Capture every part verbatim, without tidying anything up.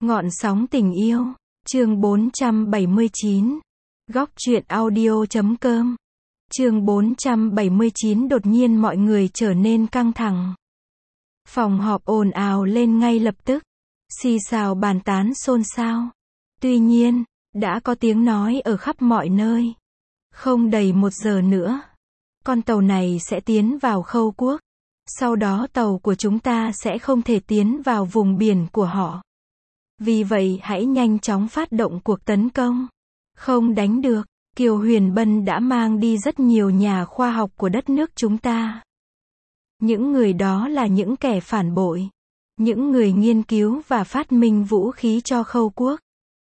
Ngọn sóng tình yêu, chương bốn trăm bảy mươi chín. Góc truyện audio chấm com. Chương bốn trăm bảy mươi chín. Đột nhiên mọi người trở nên căng thẳng. Phòng họp ồn ào lên ngay lập tức. Xì xào bàn tán xôn xao. Tuy nhiên, đã có tiếng nói ở khắp mọi nơi. Không đầy một giờ nữa, con tàu này sẽ tiến vào Khâu Quốc. Sau đó tàu của chúng ta sẽ không thể tiến vào vùng biển của họ. Vì vậy hãy nhanh chóng phát động cuộc tấn công. Không đánh được, Kiều Huyền Bân đã mang đi rất nhiều nhà khoa học của đất nước chúng ta. Những người đó là những kẻ phản bội. Những người nghiên cứu và phát minh vũ khí cho Khâu Quốc.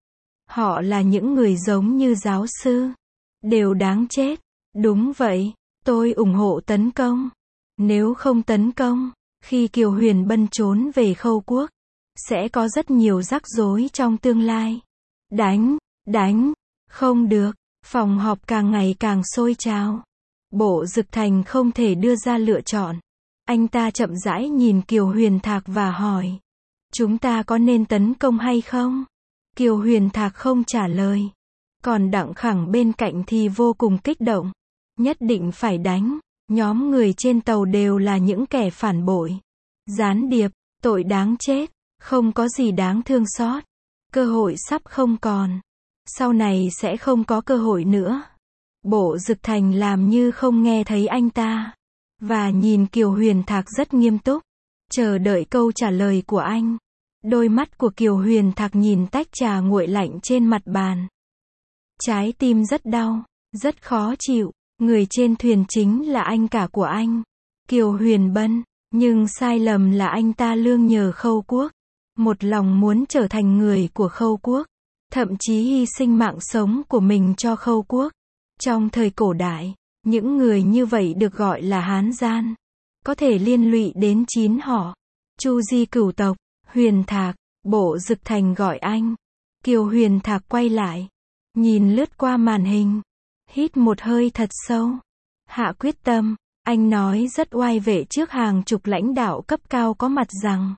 Họ là những người giống như giáo sư. Đều đáng chết. Đúng vậy, tôi ủng hộ tấn công. Nếu không tấn công, khi Kiều Huyền Bân trốn về Khâu Quốc, sẽ có rất nhiều rắc rối trong tương lai. Đánh, đánh, không được, phòng họp càng ngày càng sôi trào. Bộ Dực Thành không thể đưa ra lựa chọn. Anh ta chậm rãi nhìn Kiều Huyền Thạc và hỏi. Chúng ta có nên tấn công hay không? Kiều Huyền Thạc không trả lời. Còn Đặng Khẳng bên cạnh thì vô cùng kích động. Nhất định phải đánh. Nhóm người trên tàu đều là những kẻ phản bội. Gián điệp, tội đáng chết. Không có gì đáng thương xót. Cơ hội sắp không còn. Sau này sẽ không có cơ hội nữa. Bộ Dực Thành làm như không nghe thấy anh ta. Và nhìn Kiều Huyền Thạc rất nghiêm túc. Chờ đợi câu trả lời của anh. Đôi mắt của Kiều Huyền Thạc nhìn tách trà nguội lạnh trên mặt bàn. Trái tim rất đau, rất khó chịu. Người trên thuyền chính là anh cả của anh, Kiều Huyền Bân. Nhưng sai lầm là anh ta lương nhờ Khâu Quốc. Một lòng muốn trở thành người của Khâu Quốc. Thậm chí hy sinh mạng sống của mình cho Khâu Quốc. Trong thời cổ đại, những người như vậy được gọi là Hán gian. Có thể liên lụy đến chín họ. Chu Di cửu tộc, Huyền Thạc, Bộ Dực Thành gọi anh. Kiều Huyền Thạc quay lại. Nhìn lướt qua màn hình. Hít một hơi thật sâu. Hạ quyết tâm. Anh nói rất oai vệ trước hàng chục lãnh đạo cấp cao có mặt rằng.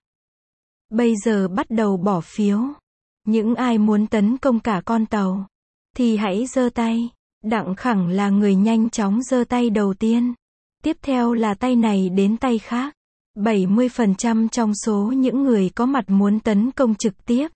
Bây giờ bắt đầu bỏ phiếu. Những ai muốn tấn công cả con tàu. Thì hãy giơ tay. Đặng Khẳng là người nhanh chóng giơ tay đầu tiên. Tiếp theo là tay này đến tay khác. bảy mươi phần trăm trong số những người có mặt muốn tấn công trực tiếp.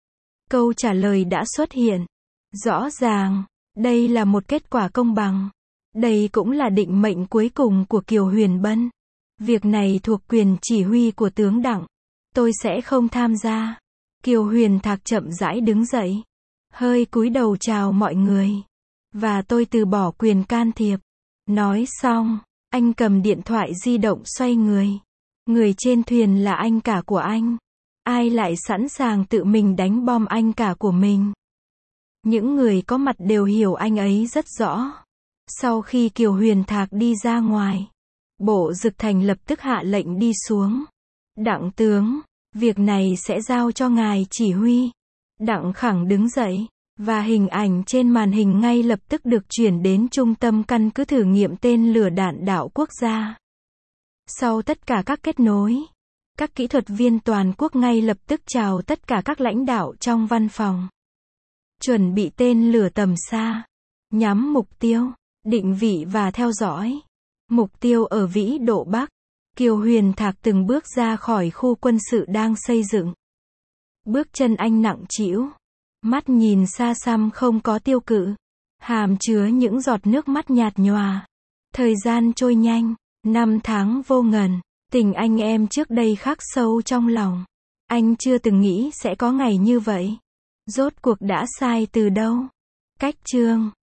Câu trả lời đã xuất hiện. Rõ ràng, đây là một kết quả công bằng. Đây cũng là định mệnh cuối cùng của Kiều Huyền Bân. Việc này thuộc quyền chỉ huy của tướng Đặng. Tôi sẽ không tham gia. Kiều Huyền Thạc chậm rãi đứng dậy. Hơi cúi đầu chào mọi người. Và tôi từ bỏ quyền can thiệp. Nói xong, anh cầm điện thoại di động xoay người. Người trên thuyền là anh cả của anh. Ai lại sẵn sàng tự mình đánh bom anh cả của mình? Những người có mặt đều hiểu anh ấy rất rõ. Sau khi Kiều Huyền Thạc đi ra ngoài, Bộ Dực Thành lập tức hạ lệnh đi xuống. Đặng tướng, việc này sẽ giao cho ngài chỉ huy. Đặng Khẳng đứng dậy, và hình ảnh trên màn hình ngay lập tức được chuyển đến trung tâm căn cứ thử nghiệm tên lửa đạn đạo quốc gia. Sau tất cả các kết nối, các kỹ thuật viên toàn quốc ngay lập tức chào tất cả các lãnh đạo trong văn phòng. Chuẩn bị tên lửa tầm xa. Nhắm mục tiêu, định vị và theo dõi. Mục tiêu ở vĩ độ Bắc. Kiều Huyền Thạc từng bước ra khỏi khu quân sự đang xây dựng. Bước chân anh nặng trĩu. Mắt nhìn xa xăm không có tiêu cự. Hàm chứa những giọt nước mắt nhạt nhòa. Thời gian trôi nhanh. Năm tháng vô ngần. Tình anh em trước đây khắc sâu trong lòng. Anh chưa từng nghĩ sẽ có ngày như vậy. Rốt cuộc đã sai từ đâu? Cách chương